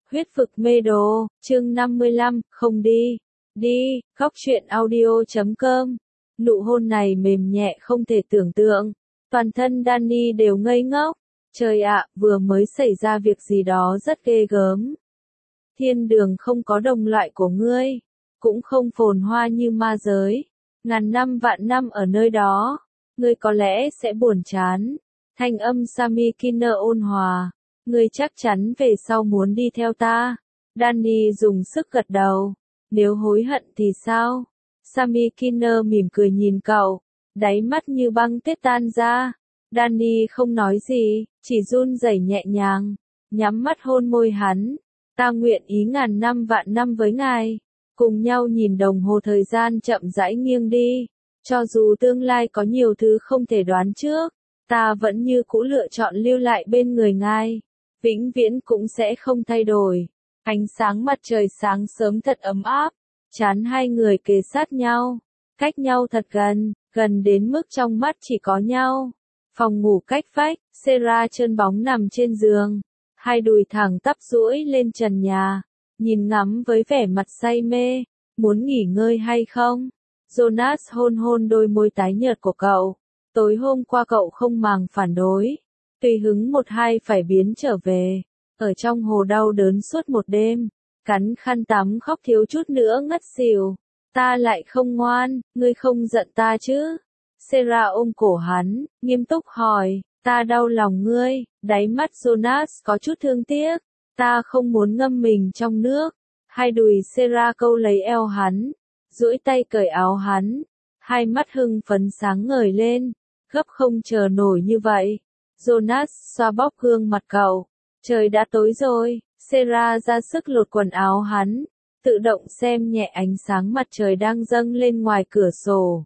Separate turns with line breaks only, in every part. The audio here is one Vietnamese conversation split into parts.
Huyết vực mê đồ, chương 55, không đi. Đi, góc truyện audio.com. Nụ hôn này mềm nhẹ không thể tưởng tượng. Toàn thân Danny đều ngây ngốc. Trời ạ, vừa mới xảy ra việc gì đó rất ghê gớm. Thiên đường không có đồng loại của ngươi. Cũng không phồn hoa như ma giới. Ngàn năm vạn năm ở nơi đó. Ngươi có lẽ sẽ buồn chán. Thanh âm Sami Kinner ôn hòa. Ngươi chắc chắn về sau muốn đi theo ta. Danny dùng sức gật đầu. Nếu hối hận thì sao? Sami Kinner mỉm cười nhìn cậu. Đáy mắt như băng tuyết tan ra. Danny không nói gì, chỉ run rẩy nhẹ nhàng. Nhắm mắt hôn môi hắn. Ta nguyện ý ngàn năm vạn năm với ngài. Cùng nhau nhìn đồng hồ thời gian chậm rãi nghiêng đi. Cho dù tương lai có nhiều thứ không thể đoán trước, ta vẫn như cũ lựa chọn lưu lại bên người ngài. Vĩnh viễn cũng sẽ không thay đổi. Ánh sáng mặt trời sáng sớm thật ấm áp. Trán hai người kề sát nhau. Cách nhau thật gần, gần đến mức trong mắt chỉ có nhau. Phòng ngủ cách vách, Sarah trơn bóng nằm trên giường. Hai đùi thẳng tắp duỗi lên trần nhà. Nhìn ngắm với vẻ mặt say mê. Muốn nghỉ ngơi hay không? Jonas hôn hôn đôi môi tái nhợt của cậu. Tối hôm qua cậu không màng phản đối. Tùy hứng một hai phải biến trở về. Ở trong hồ đau đớn suốt một đêm. Cắn khăn tắm khóc thiếu chút nữa ngất xỉu. Ta lại không ngoan, ngươi không giận ta chứ? Sarah ôm cổ hắn, nghiêm túc hỏi. Ta đau lòng ngươi. Đáy mắt Jonas có chút thương tiếc. Ta không muốn ngâm mình trong nước. Hai đùi Sarah câu lấy eo hắn. Duỗi tay cởi áo hắn. Hai mắt hưng phấn sáng ngời lên. Gấp không chờ nổi như vậy. Jonas xoa bóp gương mặt cậu. Trời đã tối rồi. Sarah ra sức lột quần áo hắn. Tự động xem nhẹ ánh sáng mặt trời đang dâng lên ngoài cửa sổ.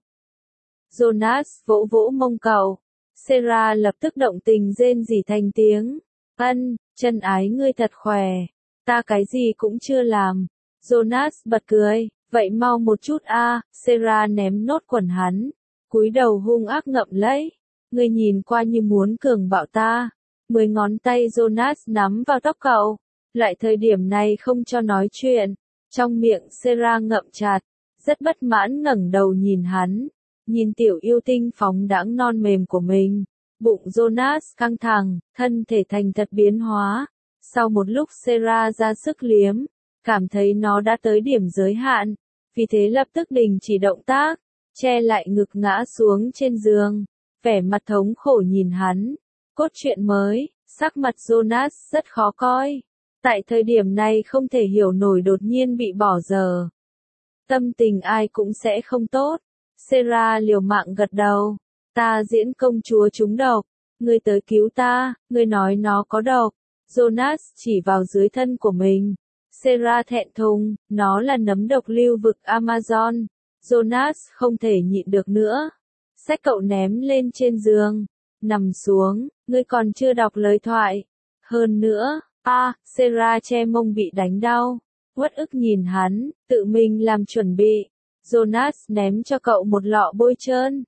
Jonas vỗ vỗ mông cậu. Sarah lập tức động tình rên rỉ thành tiếng. Ân, chân ái ngươi thật khỏe. Ta cái gì cũng chưa làm. Jonas bật cười. Vậy mau một chút a. Sarah ném nốt quần hắn. Cúi đầu hung ác ngậm lấy. Ngươi nhìn qua như muốn cường bạo ta. 10 ngón tay Jonas nắm vào tóc cậu. Lại thời điểm này không cho nói chuyện. Trong miệng Sarah ngậm chặt. Rất bất mãn ngẩng đầu nhìn hắn. Nhìn tiểu yêu tinh phóng đãng non mềm của mình. Bụng Jonas căng thẳng, thân thể thành thật biến hóa. Sau một lúc Sarah ra sức liếm. Cảm thấy nó đã tới điểm giới hạn. Vì thế lập tức đình chỉ động tác. Che lại ngực ngã xuống trên giường. Vẻ mặt thống khổ nhìn hắn. Cốt truyện mới, sắc mặt Jonas rất khó coi. Tại thời điểm này không thể hiểu nổi đột nhiên bị bỏ giờ. Tâm tình ai cũng sẽ không tốt. Sarah liều mạng gật đầu. Ta diễn công chúa trúng độc. Ngươi tới cứu ta, ngươi nói nó có độc. Jonas chỉ vào dưới thân của mình. Sarah thẹn thùng, nó là nấm độc lưu vực Amazon. Jonas không thể nhịn được nữa. Xách cậu ném lên trên giường. Nằm xuống, ngươi còn chưa đọc lời thoại. Hơn nữa, Sarah che mông bị đánh đau. Uất ức nhìn hắn, tự mình làm chuẩn bị. Jonas ném cho cậu một lọ bôi trơn.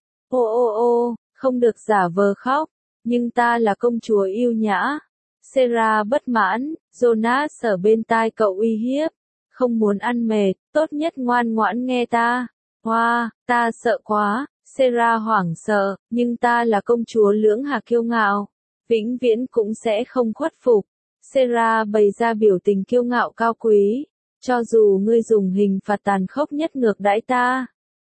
Ô, không được giả vờ khóc. Nhưng ta là công chúa yêu nhã. Sarah bất mãn, Jonas ở bên tai cậu uy hiếp. Không muốn ăn mệt, tốt nhất ngoan ngoãn nghe ta. Hoa, ta sợ quá. Sarah hoảng sợ, nhưng ta là công chúa lưỡng hà kiêu ngạo. Vĩnh viễn cũng sẽ không khuất phục. Sarah bày ra biểu tình kiêu ngạo cao quý. Cho dù ngươi dùng hình phạt tàn khốc nhất ngược đãi ta.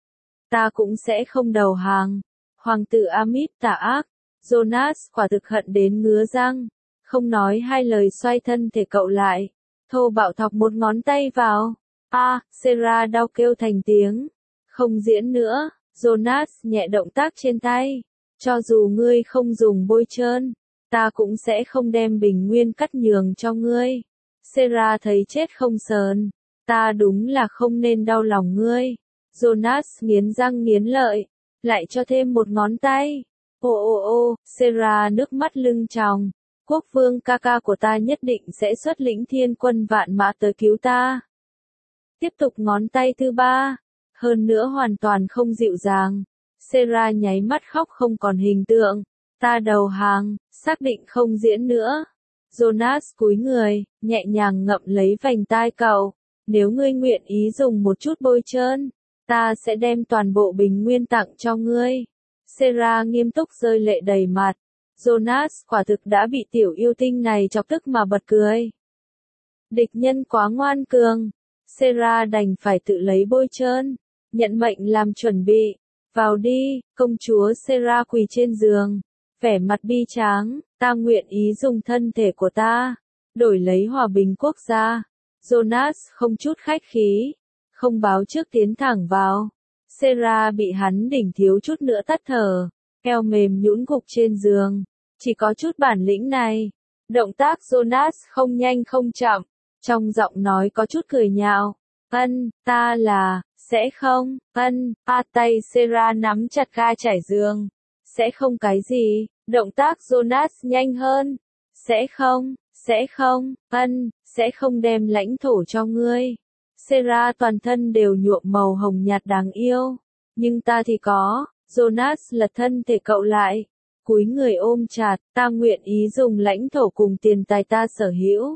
Ta cũng sẽ không đầu hàng. Hoàng tử Amip tà ác. Jonas quả thực hận đến ngứa răng. Không nói hai lời xoay thân thể cậu lại. Thô bạo thọc một ngón tay vào. Sarah đau kêu thành tiếng. Không diễn nữa. Jonas nhẹ động tác trên tay. Cho dù ngươi không dùng bôi trơn, ta cũng sẽ không đem bình nguyên cắt nhường cho ngươi. Sarah thấy chết không sờn. Ta đúng là không nên đau lòng ngươi. Jonas nghiến răng nghiến lợi. Lại cho thêm một ngón tay. Ô, Sarah nước mắt lưng tròng. Quốc vương ca ca của ta nhất định sẽ xuất lĩnh thiên quân vạn mã tới cứu ta. Tiếp tục ngón tay thứ ba. Hơn nữa hoàn toàn không dịu dàng. Sarah nháy mắt khóc không còn hình tượng. Ta đầu hàng, xác định không diễn nữa. Jonas cúi người, nhẹ nhàng ngậm lấy vành tai cậu. Nếu ngươi nguyện ý dùng một chút bôi trơn, ta sẽ đem toàn bộ bình nguyên tặng cho ngươi. Sarah nghiêm túc rơi lệ đầy mặt. Jonas quả thực đã bị tiểu yêu tinh này chọc tức mà bật cười. Địch nhân quá ngoan cường. Sarah đành phải tự lấy bôi trơn. Nhận mệnh làm chuẩn bị. Vào đi, công chúa Sarah quỳ trên giường. Vẻ mặt bi tráng, ta nguyện ý dùng thân thể của ta, đổi lấy hòa bình quốc gia. Jonas không chút khách khí, không báo trước tiến thẳng vào. Sarah bị hắn đỉnh thiếu chút nữa tắt thở, eo mềm nhũn gục trên giường. Chỉ có chút bản lĩnh này. Động tác Jonas không nhanh không chậm, trong giọng nói có chút cười nhạo. Ta là, sẽ không, tay Sarah nắm chặt ga trải giường. Sẽ không cái gì, động tác Jonas nhanh hơn. Sẽ không, sẽ không đem lãnh thổ cho ngươi. Sarah toàn thân đều nhuộm màu hồng nhạt đáng yêu. Nhưng ta thì có, Jonas lật thân thể cậu lại. Cúi người ôm chặt, ta nguyện ý dùng lãnh thổ cùng tiền tài ta sở hữu.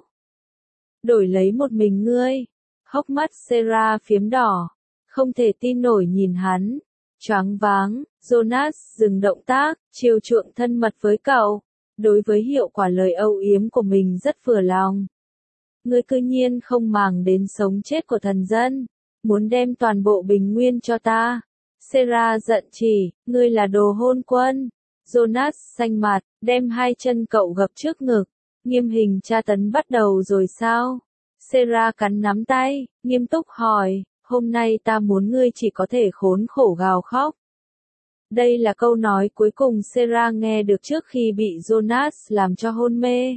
Đổi lấy một mình ngươi. Hốc mắt Sarah phiếm đỏ. Không thể tin nổi nhìn hắn. Choáng váng, Jonas dừng động tác, chiều chuộng thân mật với cậu. Đối với hiệu quả lời âu yếm của mình rất vừa lòng. Ngươi cư nhiên không màng đến sống chết của thần dân. Muốn đem toàn bộ bình nguyên cho ta. Sarah giận chỉ, ngươi là đồ hôn quân. Jonas xanh mặt, đem hai chân cậu gập trước ngực. Nghiêm hình tra tấn bắt đầu rồi sao? Sarah cắn nắm tay, nghiêm túc hỏi, hôm nay ta muốn ngươi chỉ có thể khốn khổ gào khóc. Đây là câu nói cuối cùng Sarah nghe được trước khi bị Jonas làm cho hôn mê.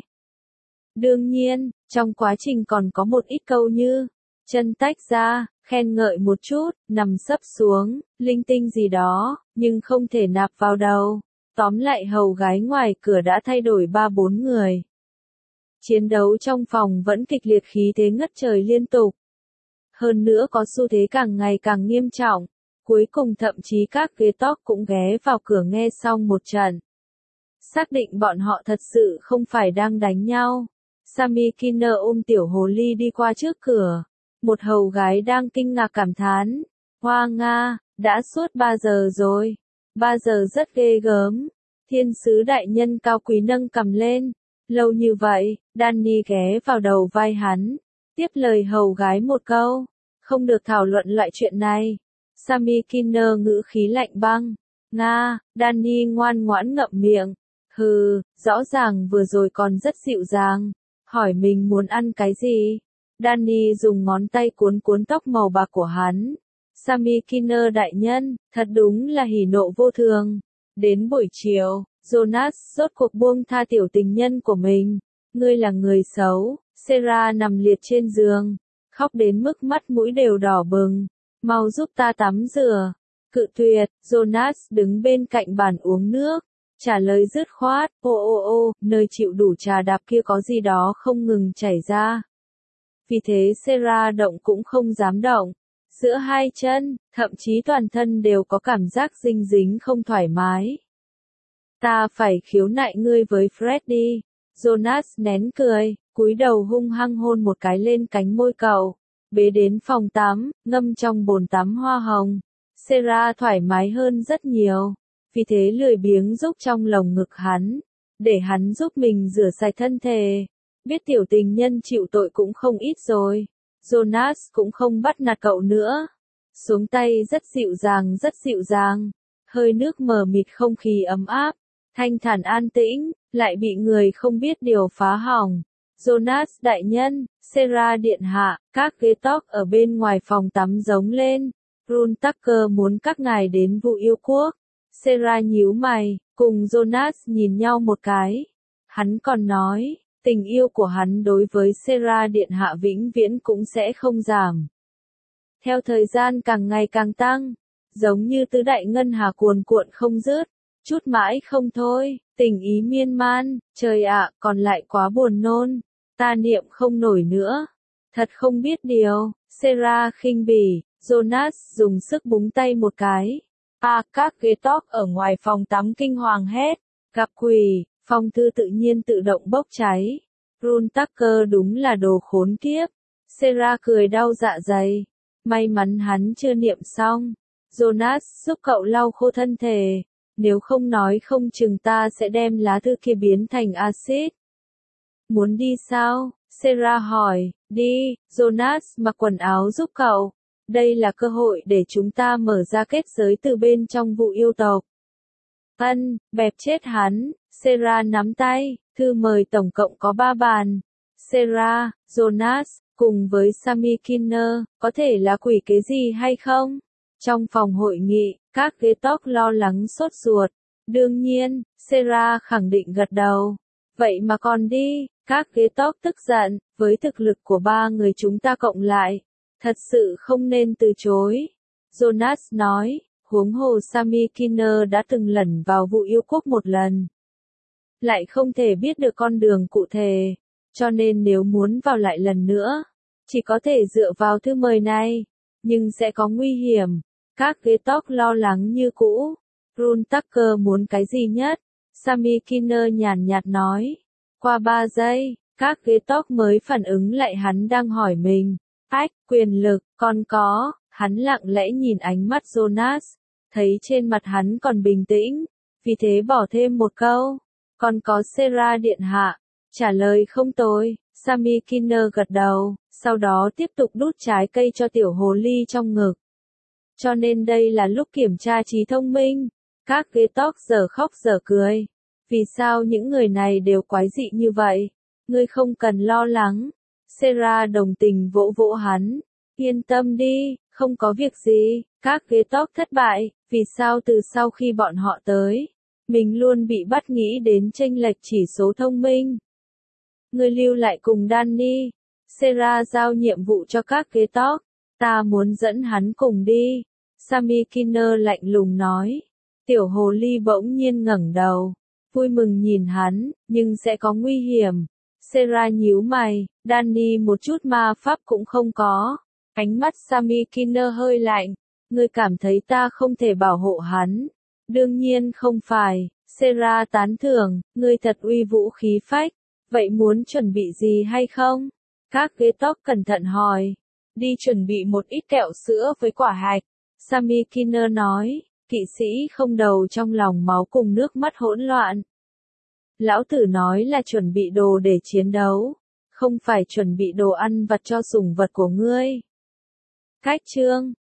Đương nhiên, trong quá trình còn có một ít câu như, chân tách ra, khen ngợi một chút, nằm sấp xuống, linh tinh gì đó, nhưng không thể nạp vào đầu. Tóm lại hầu gái ngoài cửa đã thay đổi 3-4 người. Chiến đấu trong phòng vẫn kịch liệt khí thế ngất trời liên tục. Hơn nữa có xu thế càng ngày càng nghiêm trọng. Cuối cùng thậm chí các ghế talk cũng ghé vào cửa nghe xong một trận. Xác định bọn họ thật sự không phải đang đánh nhau. Sammy Kinner ôm tiểu hồ ly đi qua trước cửa. Một hầu gái đang kinh ngạc cảm thán. Hoa Nga, đã suốt 3 giờ rồi. 3 giờ rất ghê gớm. Thiên sứ đại nhân cao quý nâng cầm lên. Lâu như vậy, Danny ghé vào đầu vai hắn. Tiếp lời hầu gái một câu. Không được thảo luận loại chuyện này. Sammy Kinner ngữ khí lạnh băng. Nga, Danny ngoan ngoãn ngậm miệng. Hừ, rõ ràng vừa rồi còn rất dịu dàng. Hỏi mình muốn ăn cái gì? Danny dùng ngón tay cuốn cuốn tóc màu bạc của hắn. Sammy Kinner đại nhân, thật đúng là hỉ nộ vô thường. Đến buổi chiều, Jonas rốt cuộc buông tha tiểu tình nhân của mình. Ngươi là người xấu. Sarah nằm liệt trên giường, khóc đến mức mắt mũi đều đỏ bừng. Mau giúp ta tắm rửa. Cự tuyệt, Jonas đứng bên cạnh bàn uống nước. Trả lời dứt khoát, nơi chịu đủ trà đạp kia có gì đó không ngừng chảy ra. Vì thế Sarah động cũng không dám động. Giữa hai chân, thậm chí toàn thân đều có cảm giác dinh dính không thoải mái. Ta phải khiếu nại ngươi với Freddy. Jonas nén cười, cúi đầu hung hăng hôn một cái lên cánh môi cậu. Bế đến phòng tắm, ngâm trong bồn tắm hoa hồng. Sarah thoải mái hơn rất nhiều. Vì thế lười biếng giúp trong lồng ngực hắn. Để hắn giúp mình rửa sạch thân thể. Biết tiểu tình nhân chịu tội cũng không ít rồi. Jonas cũng không bắt nạt cậu nữa. Xuống tay rất dịu dàng. Hơi nước mờ mịt không khí ấm áp. Thanh thản an tĩnh, lại bị người không biết điều phá hỏng. Jonas đại nhân, Sarah điện hạ, các ghế talk ở bên ngoài phòng tắm giống lên. Rune Tucker muốn các ngài đến vụ yêu quốc. Sarah nhíu mày, cùng Jonas nhìn nhau một cái. Hắn còn nói, tình yêu của hắn đối với Sarah điện hạ vĩnh viễn cũng sẽ không giảm. Theo thời gian càng ngày càng tăng, giống như tứ đại ngân hà cuồn cuộn không dứt, chút mãi không thôi, tình ý miên man, trời ạ, còn lại quá buồn nôn, ta niệm không nổi nữa. Thật không biết điều, Sarah khinh bỉ, Jonas dùng sức búng tay một cái. Các ghế talk ở ngoài phòng tắm kinh hoàng hét, gặp quỷ, phong thư tự nhiên tự động bốc cháy. Rune Tucker đúng là đồ khốn kiếp. Sarah cười đau dạ dày. May mắn hắn chưa niệm xong. Jonas giúp cậu lau khô thân thể. Nếu không nói không chừng ta sẽ đem lá thư kia biến thành axit. Muốn đi sao? Sarah hỏi. Đi, Jonas mặc quần áo giúp cậu. Đây là cơ hội để chúng ta mở ra kết giới từ bên trong vụ yêu tộc. Bẹp chết hắn. Sarah nắm tay. Thư mời tổng cộng có 3 bàn. Sarah, Jonas, cùng với Sammy Kinner, có thể là quỷ kế gì hay không? Trong phòng hội nghị, các ghế tóc lo lắng sốt ruột. Đương nhiên, Sarah khẳng định gật đầu. Vậy mà còn đi, các ghế tóc tức giận, với thực lực của 3 người chúng ta cộng lại. Thật sự không nên từ chối. Jonas nói, huống hồ Sammy Kinner đã từng lẩn vào vụ yêu quốc một lần. Lại không thể biết được con đường cụ thể. Cho nên nếu muốn vào lại lần nữa, chỉ có thể dựa vào thư mời này. Nhưng sẽ có nguy hiểm. Các ghế tóc lo lắng như cũ. Rune Tucker muốn cái gì nhất? Sammy Kinner nhàn nhạt nói. Qua 3 giây, các ghế tóc mới phản ứng lại hắn đang hỏi mình. Quyền lực, còn có, hắn lặng lẽ nhìn ánh mắt Jonas, thấy trên mặt hắn còn bình tĩnh, vì thế bỏ thêm một câu. Còn có Sarah điện hạ, trả lời không tồi, Sammy Kinner gật đầu, sau đó tiếp tục đút trái cây cho tiểu hồ ly trong ngực. Cho nên đây là lúc kiểm tra trí thông minh, các ghế tóc giờ khóc giờ cười. Vì sao những người này đều quái dị như vậy? Ngươi không cần lo lắng. Sarah đồng tình vỗ vỗ hắn. Yên tâm đi, không có việc gì. Các ghế tóc thất bại, vì sao từ sau khi bọn họ tới, mình luôn bị bắt nghĩ đến chênh lệch chỉ số thông minh. Ngươi lưu lại cùng Danny. Sarah giao nhiệm vụ cho các ghế tóc. Ta muốn dẫn hắn cùng đi. Sammy Kinner lạnh lùng nói. Tiểu hồ ly bỗng nhiên ngẩng đầu. Vui mừng nhìn hắn, nhưng sẽ có nguy hiểm. Sarah nhíu mày, Danny một chút ma pháp cũng không có. Ánh mắt Sammy Kinner hơi lạnh. Ngươi cảm thấy ta không thể bảo hộ hắn. Đương nhiên không phải. Sarah tán thưởng, ngươi thật uy vũ khí phách. Vậy muốn chuẩn bị gì hay không? Các ghế tóc cẩn thận hỏi. Đi chuẩn bị một ít kẹo sữa với quả hạch. Sammy Kinner nói, kỵ sĩ không đầu trong lòng máu cùng nước mắt hỗn loạn. Lão tử nói là chuẩn bị đồ để chiến đấu, không phải chuẩn bị đồ ăn vặt cho sủng vật của ngươi. Cách chương